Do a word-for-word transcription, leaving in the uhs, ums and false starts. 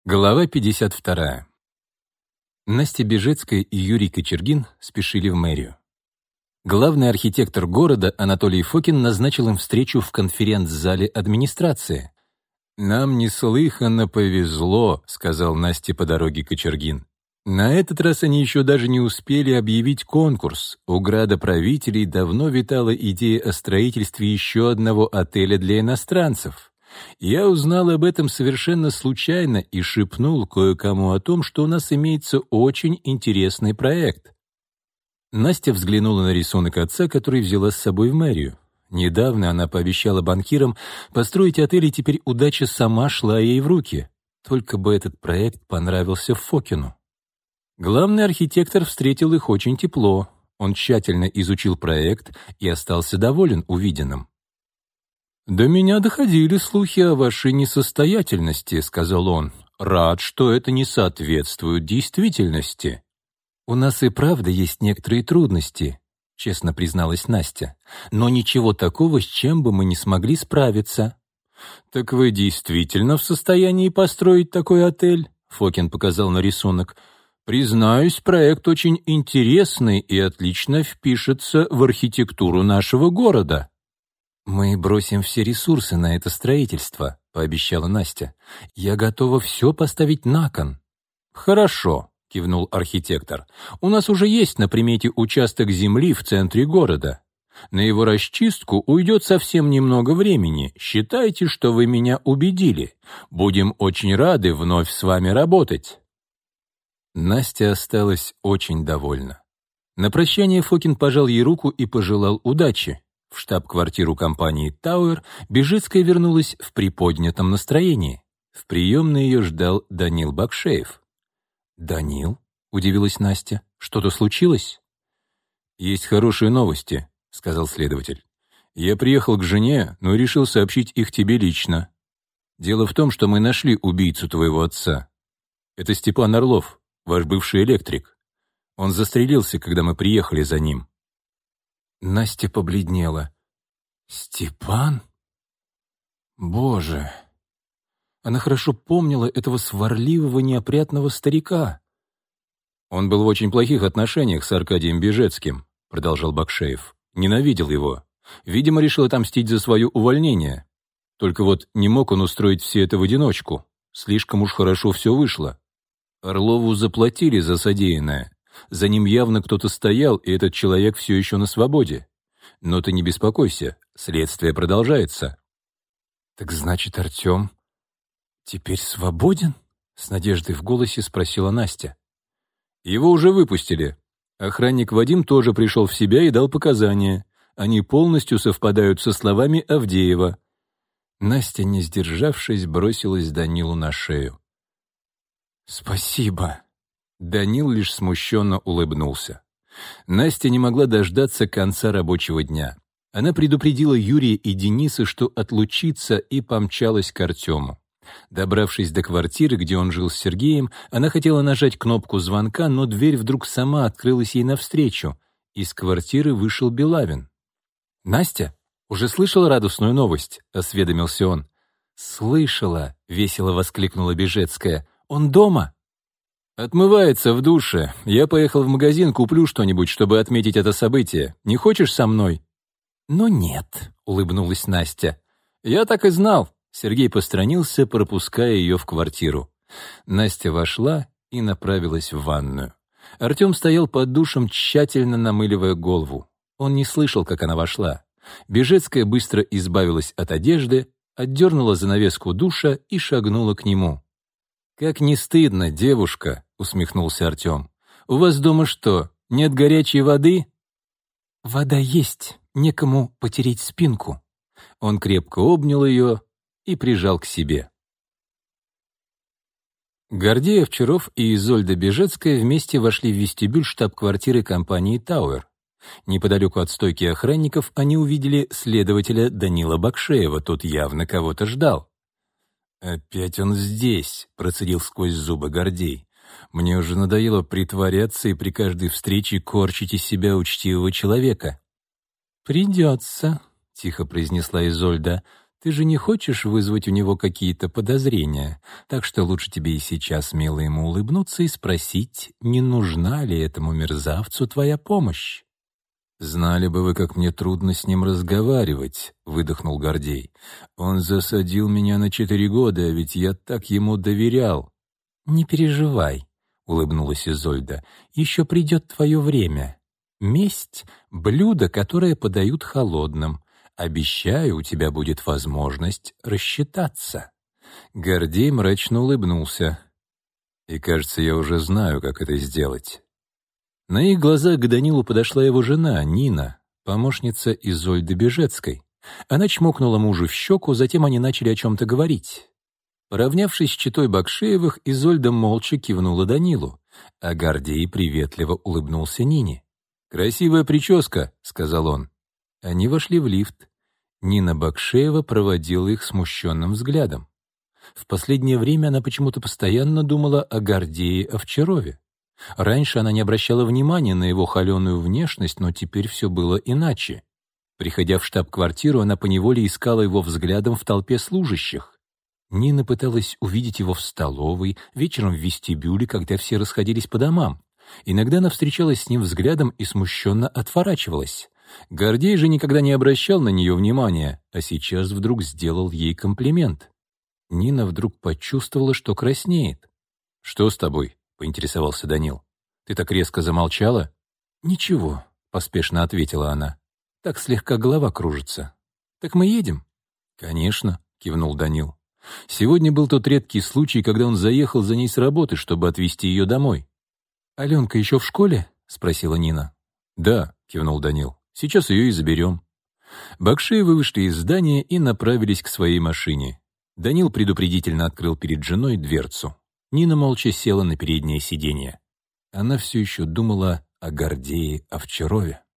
Глава пятьдесят вторая. Настя Бежецкая и Юрий Кочергин спешили в мэрию. Главный архитектор города Анатолий Фокин назначил им встречу в конференц-зале администрации. «Нам неслыханно повезло», — сказал Насте по дороге Кочергин. На этот раз они еще даже не успели объявить конкурс. У градоправителей давно витала идея о строительстве еще одного отеля для иностранцев. Я узнал об этом совершенно случайно и шепнул кое-кому о том, что у нас имеется очень интересный проект. Настя взглянула на рисунок отца, который взяла с собой в мэрию. Недавно она пообещала банкирам построить отель, и теперь удача сама шла ей в руки. Только бы этот проект понравился Фокину. Главный архитектор встретил их очень тепло. Он тщательно изучил проект и остался доволен увиденным. «До меня доходили слухи о вашей несостоятельности», — сказал он. «Рад, что это не соответствует действительности». «У нас и правда есть некоторые трудности», — честно призналась Настя. «Но ничего такого, с чем бы мы не смогли справиться». «Так вы действительно в состоянии построить такой отель?» — Фокин показал на рисунок. «Признаюсь, проект очень интересный и отлично впишется в архитектуру нашего города». «Мы бросим все ресурсы на это строительство», — пообещала Настя. «Я готова все поставить на кон». «Хорошо», — кивнул архитектор. «У нас уже есть на примете участок земли в центре города. На его расчистку уйдет совсем немного времени. Считайте, что вы меня убедили. Будем очень рады вновь с вами работать». Настя осталась очень довольна. На прощание Фокин пожал ей руку и пожелал удачи. В штаб-квартиру компании «Тауэр» Бежецкая вернулась в приподнятом настроении. В приемной ее ждал Данил Бакшеев. «Данил?» — удивилась Настя. «Что-то случилось?» «Есть хорошие новости», — сказал следователь. «Я приехал к жене, но решил сообщить их тебе лично. Дело в том, что мы нашли убийцу твоего отца. Это Степан Орлов, ваш бывший электрик. Он застрелился, когда мы приехали за ним». Настя побледнела. «Степан? Боже!» Она хорошо помнила этого сварливого, неопрятного старика. «Он был в очень плохих отношениях с Аркадием Бежецким», — продолжал Бакшеев. «Ненавидел его. Видимо, решил отомстить за свое увольнение. Только вот не мог он устроить все это в одиночку. Слишком уж хорошо все вышло. Орлову заплатили за содеянное. За ним явно кто-то стоял, и этот человек все еще на свободе. Но ты не беспокойся, следствие продолжается». «Так значит, Артем теперь свободен?» — с надеждой в голосе спросила Настя. «Его уже выпустили. Охранник Вадим тоже пришел в себя и дал показания. Они полностью совпадают со словами Авдеева». Настя, не сдержавшись, бросилась Данилу на шею. «Спасибо». Данил лишь смущенно улыбнулся. Настя не могла дождаться конца рабочего дня. Она предупредила Юрия и Дениса, что отлучится, и помчалась к Артему. Добравшись до квартиры, где он жил с Сергеем, она хотела нажать кнопку звонка, но дверь вдруг сама открылась ей навстречу. Из квартиры вышел Белавин. «Настя, уже слышала радостную новость?» — осведомился он. «Слышала», — весело воскликнула Бежецкая. «Он дома?» «Отмывается в душе. Я поехал в магазин, куплю что-нибудь, чтобы отметить это событие. Не хочешь со мной?» «Ну нет», — улыбнулась Настя. «Я так и знал». Сергей посторонился, пропуская ее в квартиру. Настя вошла и направилась в ванную. Артем стоял под душем, тщательно намыливая голову. Он не слышал, как она вошла. Бежецкая быстро избавилась от одежды, отдернула занавеску душа и шагнула к нему. «Как не стыдно, девушка», — усмехнулся Артем. «У вас дома что, нет горячей воды?» «Вода есть, некому потереть спинку». Он крепко обнял ее и прижал к себе. Гордей Овчаров и Изольда Бежецкая вместе вошли в вестибюль штаб-квартиры компании «Тауэр». Неподалеку от стойки охранников они увидели следователя Данила Бакшеева, тот явно кого-то ждал. «Опять он здесь», — процедил сквозь зубы Гордей. «Мне уже надоело притворяться и при каждой встрече корчить из себя учтивого человека». «Придется», — тихо произнесла Изольда. Ты же не хочешь вызвать у него какие-то подозрения, так что лучше тебе и сейчас мило ему улыбнуться и спросить, не нужна ли этому мерзавцу твоя помощь. «Знали бы вы, как мне трудно с ним разговаривать», — выдохнул Гордей. «Он засадил меня на четыре года, а ведь я так ему доверял». «Не переживай», — улыбнулась Изольда, — «еще придет твое время. Месть — блюдо, которое подают холодным. Обещаю, у тебя будет возможность рассчитаться». Гордей мрачно улыбнулся. «И, кажется, я уже знаю, как это сделать». На их глазах к Данилу подошла его жена, Нина, помощница Изольды Бежецкой. Она чмокнула мужу в щеку, затем они начали о чем-то говорить. Поравнявшись с четой Бакшеевых, Изольда молча кивнула Данилу, а Гордей приветливо улыбнулся Нине. «Красивая прическа», — сказал он. Они вошли в лифт. Нина Бакшеева проводила их смущенным взглядом. В последнее время она почему-то постоянно думала о Гордее Овчарове. Раньше она не обращала внимания на его холеную внешность, но теперь все было иначе. Приходя в штаб-квартиру, она поневоле искала его взглядом в толпе служащих. Нина пыталась увидеть его в столовой, вечером в вестибюле, когда все расходились по домам. Иногда она встречалась с ним взглядом и смущенно отворачивалась. Гордей же никогда не обращал на нее внимания, а сейчас вдруг сделал ей комплимент. Нина вдруг почувствовала, что краснеет. «Что с тобой?» — поинтересовался Данил. «Ты так резко замолчала?» «Ничего», — поспешно ответила она. «Так слегка голова кружится. Так мы едем?» «Конечно», — кивнул Данил. Сегодня был тот редкий случай, когда он заехал за ней с работы, чтобы отвезти ее домой. «Аленка еще в школе?» — спросила Нина. «Да», — кивнул Данил. «Сейчас ее и заберем». Бакшеевы вышли из здания и направились к своей машине. Данил предупредительно открыл перед женой дверцу. Нина молча села на переднее сиденье. Она все еще думала о Гордее Овчарове.